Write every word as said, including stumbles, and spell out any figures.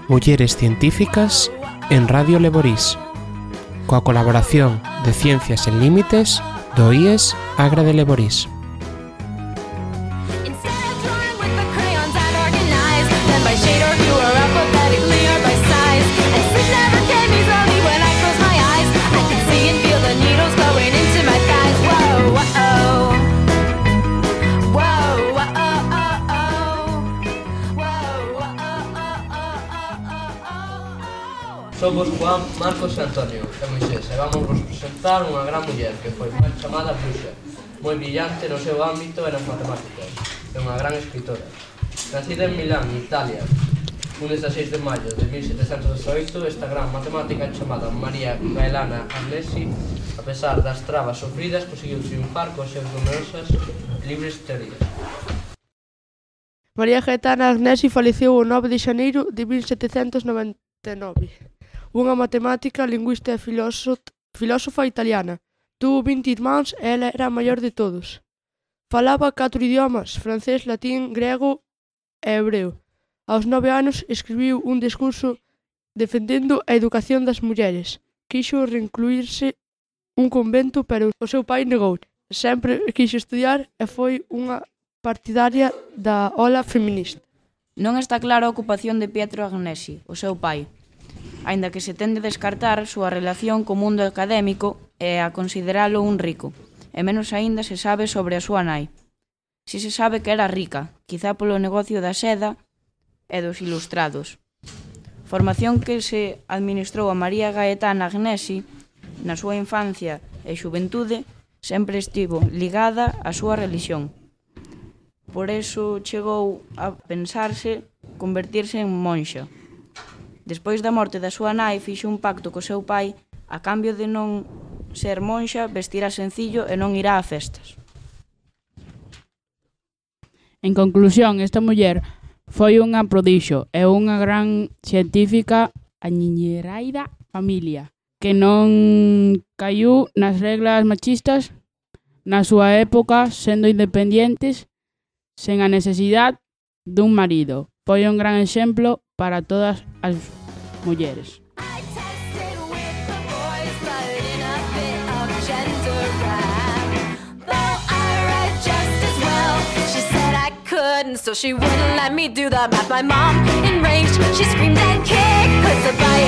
Mulleres Científicas en Radio Leborís, coa colaboración de Ciencias Sen Límites do I E S Agra de Leborís. Somos Juan, Marcos e Antonio e Moisés e vamos vos presentar unha gran muller que foi mal chamada Bruxa, moi brillante no seu ámbito e nas matemáticas, e unha gran escritora. Nacida en Milán, Italia, un dezasseis de maio de mil setecentos dezoito, esta gran matemática chamada María Gaetana Agnesi, a pesar das trabas sofridas, conseguiu triunfar con seus numerosas libres teorías. María Gaetana Agnesi faleceu o nove de xaneiro de mil setecentos noventa e nove. Unha matemática, lingüista e filósofa italiana. Tuvo vinte irmáns e ela era a maior de todos. Falaba catro idiomas, francés, latín, grego e hebreo. Aos nove anos escribiu un discurso defendendo a educación das mulleres. Quixo reincluirse un convento, pero o seu pai negou. Sempre quixo estudiar e foi unha partidaria da ola feminista. Non está clara a ocupación de Pietro Agnesi, o seu pai, aínda que se tende a descartar a súa relación co mundo académico e a consideralo un rico, e menos aínda se sabe sobre a súa nai. Si se sabe que era rica, quizá polo negocio da seda e dos ilustrados. Formación que se administrou a María Gaetana Agnesi na súa infancia e xuventude sempre estivo ligada á súa relixión. Por eso chegou a pensarse convertirse en monxa. Despois da morte da súa nai, fixo un pacto co seu pai a cambio de non ser monxa, vestirá sencillo e non irá a festas. En conclusión, esta muller foi unha prodixio e unha gran científica añiñeraida familia que non caiu nas reglas machistas na súa época, sendo independientes sen a necesidade dun marido. Foi un gran exemplo para todas as mulleres. So she wouldn't let me do the math. My mom enraged, she screamed and kicked, 'cause the bio